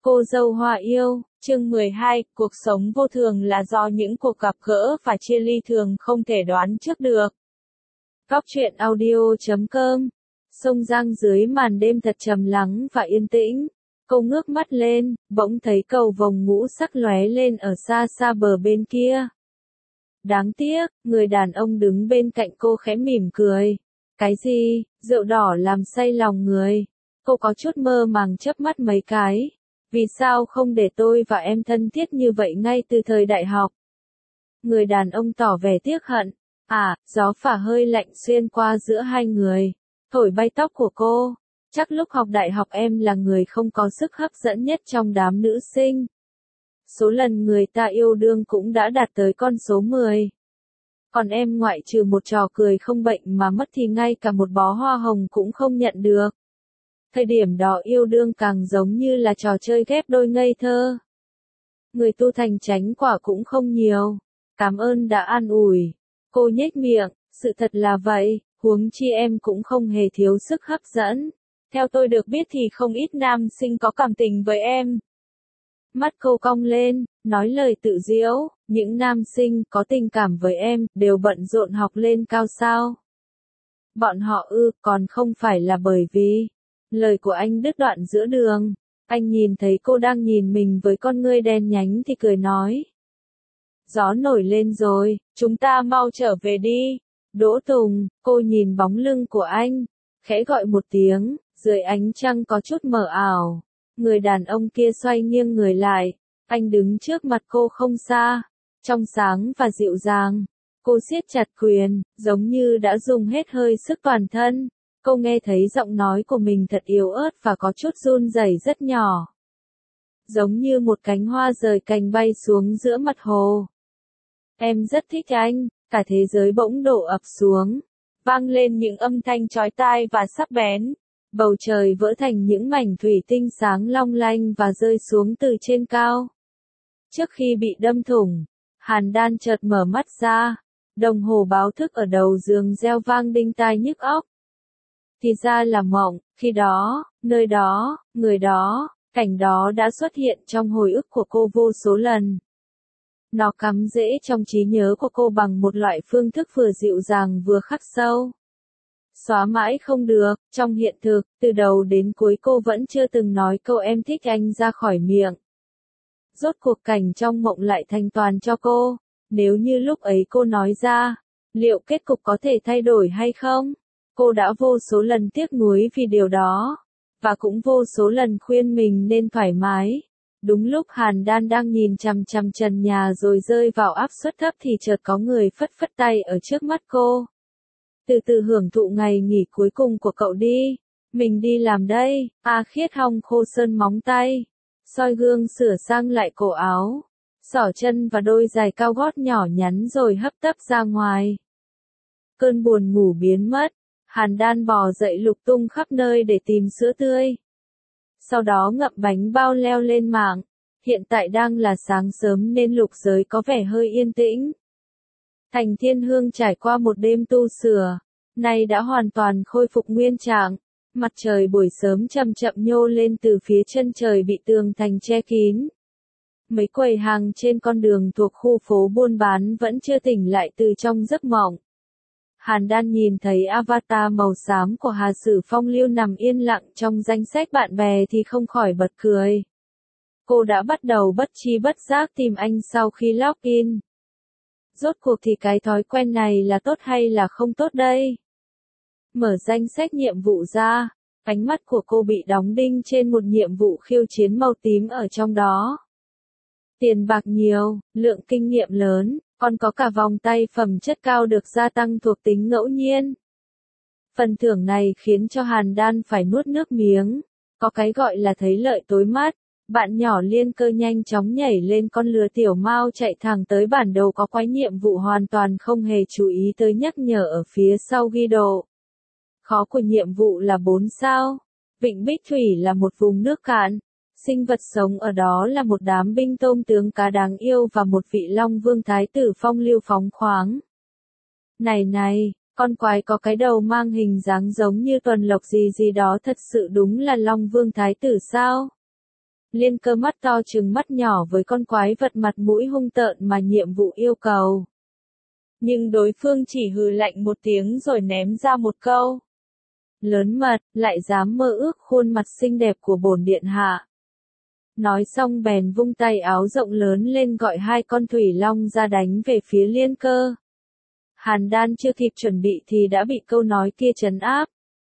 Cô dâu hoa yêu, chương 12, cuộc sống vô thường là do những cuộc gặp gỡ và chia ly thường không thể đoán trước được. Góc truyện audio.com. Sông Giang dưới màn đêm thật trầm lắng và yên tĩnh. Cô ngước mắt lên, bỗng thấy cầu vồng ngũ sắc lóe lên ở xa xa bờ bên kia. Đáng tiếc, người đàn ông đứng bên cạnh cô khẽ mỉm cười. Cái gì, rượu đỏ làm say lòng người. Cô có chút mơ màng chớp mắt mấy cái. Vì sao không để tôi và em thân thiết như vậy ngay từ thời đại học? Người đàn ông tỏ vẻ tiếc hận. Gió phả hơi lạnh xuyên qua giữa hai người, thổi bay tóc của cô. Chắc lúc học đại học em là người không có sức hấp dẫn nhất trong đám nữ sinh. Số lần người ta yêu đương cũng đã đạt tới con số 10. Còn em ngoại trừ một trò cười không bệnh mà mất thì ngay cả một bó hoa hồng cũng không nhận được. Thời điểm đó yêu đương càng giống như là trò chơi ghép đôi ngây thơ. Người tu thành chánh quả cũng không nhiều. Cảm ơn đã an ủi. Cô nhếch miệng, sự thật là vậy, huống chi em cũng không hề thiếu sức hấp dẫn. Theo tôi được biết thì không ít nam sinh có cảm tình với em. Mắt cô cong lên, nói lời tự giễu, những nam sinh có tình cảm với em đều bận rộn học lên cao sao. Bọn họ còn không phải là bởi vì... Lời của anh đứt đoạn giữa đường. Anh nhìn thấy cô đang nhìn mình với con ngươi đen nhánh thì cười nói. Gió nổi lên rồi, chúng ta mau trở về đi. Đỗ Tùng, cô nhìn bóng lưng của anh, khẽ gọi một tiếng, dưới ánh trăng có chút mờ ảo. Người đàn ông kia xoay nghiêng người lại, anh đứng trước mặt cô không xa, trong sáng và dịu dàng. Cô siết chặt quyền, giống như đã dùng hết hơi sức toàn thân. Cô nghe thấy giọng nói của mình thật yếu ớt và có chút run rẩy rất nhỏ. Giống như một cánh hoa rời cành bay xuống giữa mặt hồ. Em rất thích anh, cả thế giới bỗng đổ ập xuống. Vang lên những âm thanh chói tai và sắc bén. Bầu trời vỡ thành những mảnh thủy tinh sáng long lanh và rơi xuống từ trên cao. Trước khi bị đâm thủng, Hàn Đan chợt mở mắt ra. Đồng hồ báo thức ở đầu giường reo vang đinh tai nhức óc. Thì ra là mộng, khi đó, nơi đó, người đó, cảnh đó đã xuất hiện trong hồi ức của cô vô số lần. Nó cắm rễ trong trí nhớ của cô bằng một loại phương thức vừa dịu dàng vừa khắc sâu. Xóa mãi không được, trong hiện thực, từ đầu đến cuối cô vẫn chưa từng nói câu em thích anh ra khỏi miệng. Rốt cuộc cảnh trong mộng lại thành toàn cho cô, nếu như lúc ấy cô nói ra, liệu kết cục có thể thay đổi hay không? Cô đã vô số lần tiếc nuối vì điều đó, và cũng vô số lần khuyên mình nên thoải mái. Đúng lúc Hàn Đan đang nhìn chằm chằm trần nhà rồi rơi vào áp suất thấp thì chợt có người phất phất tay ở trước mắt cô. Từ từ hưởng thụ ngày nghỉ cuối cùng của cậu đi, mình đi làm đây. Khiết hong khô sơn móng tay, soi gương sửa sang lại cổ áo, xỏ chân và đôi giày cao gót nhỏ nhắn rồi hấp tấp ra ngoài. Cơn buồn ngủ biến mất. Hàn Đan bò dậy lục tung khắp nơi để tìm sữa tươi. Sau đó ngậm bánh bao leo lên mạng. Hiện tại đang là sáng sớm nên lục giới có vẻ hơi yên tĩnh. Thành Thiên Hương trải qua một đêm tu sửa, nay đã hoàn toàn khôi phục nguyên trạng. Mặt trời buổi sớm chậm chậm nhô lên từ phía chân trời bị tường thành che kín. Mấy quầy hàng trên con đường thuộc khu phố buôn bán vẫn chưa tỉnh lại từ trong giấc mộng. Hàn Đan nhìn thấy avatar màu xám của Hà Sử Phong Lưu nằm yên lặng trong danh sách bạn bè thì không khỏi bật cười. Cô đã bắt đầu bất tri bất giác tìm anh sau khi login. Rốt cuộc thì cái thói quen này là tốt hay là không tốt đây? Mở danh sách nhiệm vụ ra, ánh mắt của cô bị đóng đinh trên một nhiệm vụ khiêu chiến màu tím ở trong đó. Tiền bạc nhiều, lượng kinh nghiệm lớn. Còn có cả vòng tay phẩm chất cao được gia tăng thuộc tính ngẫu nhiên. Phần thưởng này khiến cho Hàn Đan phải nuốt nước miếng. Có cái gọi là thấy lợi tối mắt. Bạn nhỏ Liên Cơ nhanh chóng nhảy lên con lừa tiểu mao chạy thẳng tới bản đồ có quái nhiệm vụ hoàn toàn không hề chú ý tới nhắc nhở ở phía sau ghi độ. Khó của nhiệm vụ là 4 sao. Vịnh Bích Thủy là một vùng nước cạn. Sinh vật sống ở đó là một đám binh tôm tướng cá đáng yêu và một vị Long Vương Thái tử phong lưu phóng khoáng. Này, con quái có cái đầu mang hình dáng giống như tuần lộc gì gì đó thật sự đúng là Long Vương Thái tử sao? Liên Cơ mắt to trừng mắt nhỏ với con quái vật mặt mũi hung tợn mà nhiệm vụ yêu cầu. Nhưng đối phương chỉ hừ lạnh một tiếng rồi ném ra một câu. Lớn mật, lại dám mơ ước khuôn mặt xinh đẹp của bổn điện hạ. Nói xong bèn vung tay áo rộng lớn lên gọi hai con thủy long ra đánh về phía Liên Cơ. Hàn Đan chưa kịp chuẩn bị thì đã bị câu nói kia trấn áp.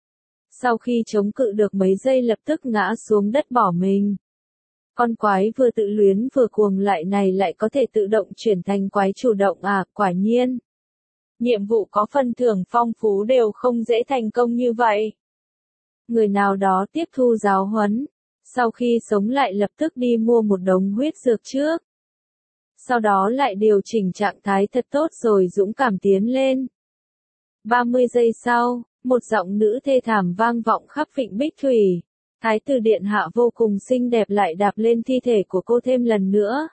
Sau khi chống cự được mấy giây lập tức ngã xuống đất bỏ mình. Con quái vừa tự luyến vừa cuồng lại này lại có thể tự động chuyển thành quái chủ động à, quả nhiên. Nhiệm vụ có phần thưởng phong phú đều không dễ thành công như vậy. Người nào đó tiếp thu giáo huấn, sau khi sống lại lập tức đi mua một đống huyết dược trước. Sau đó lại điều chỉnh trạng thái thật tốt rồi dũng cảm tiến lên. 30 giây sau, một giọng nữ thê thảm vang vọng khắp vịnh Bích Thủy. Thái tử điện hạ vô cùng xinh đẹp lại đạp lên thi thể của cô thêm lần nữa.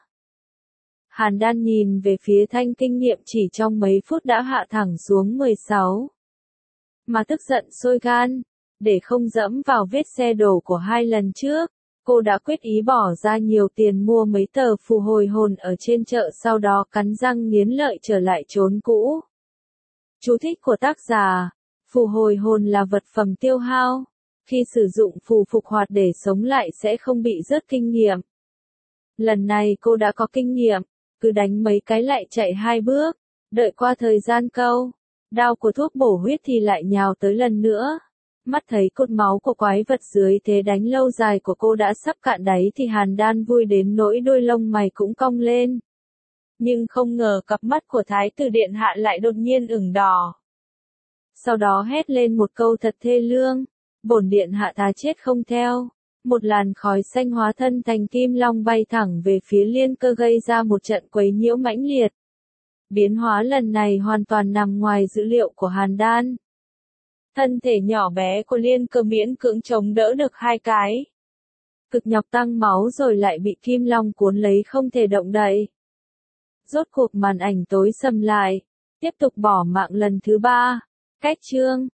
Hàn Đan nhìn về phía thanh kinh nghiệm chỉ trong mấy phút đã hạ thẳng xuống 16. Mà tức giận sôi gan, để không dẫm vào vết xe đổ của hai lần trước, cô đã quyết ý bỏ ra nhiều tiền mua mấy tờ phù hồi hồn ở trên chợ sau đó cắn răng nghiến lợi trở lại chốn cũ. Chú thích của tác giả, phù hồi hồn là vật phẩm tiêu hao. Khi sử dụng phù phục hoạt để sống lại sẽ không bị rớt kinh nghiệm. Lần này cô đã có kinh nghiệm, cứ đánh mấy cái lại chạy 2 bước, đợi qua thời gian câu, đao của thuốc bổ huyết thì lại nhào tới lần nữa. Mắt thấy cột máu của quái vật dưới thế đánh lâu dài của cô đã sắp cạn đáy thì Hàn Đan vui đến nỗi đôi lông mày cũng cong lên. Nhưng không ngờ cặp mắt của Thái tử điện hạ lại đột nhiên ửng đỏ. Sau đó hét lên một câu thật thê lương. Bổn điện hạ thà chết không theo. Một làn khói xanh hóa thân thành kim long bay thẳng về phía Liên Cơ gây ra một trận quấy nhiễu mãnh liệt. Biến hóa lần này hoàn toàn nằm ngoài dữ liệu của Hàn Đan. Thân thể nhỏ bé của Liên Cơ miễn cưỡng chống đỡ được 2 cái. Cực nhọc tăng máu rồi lại bị kim long cuốn lấy không thể động đậy. Rốt cuộc màn ảnh tối sầm lại. Tiếp tục bỏ mạng lần thứ 3. Cách chương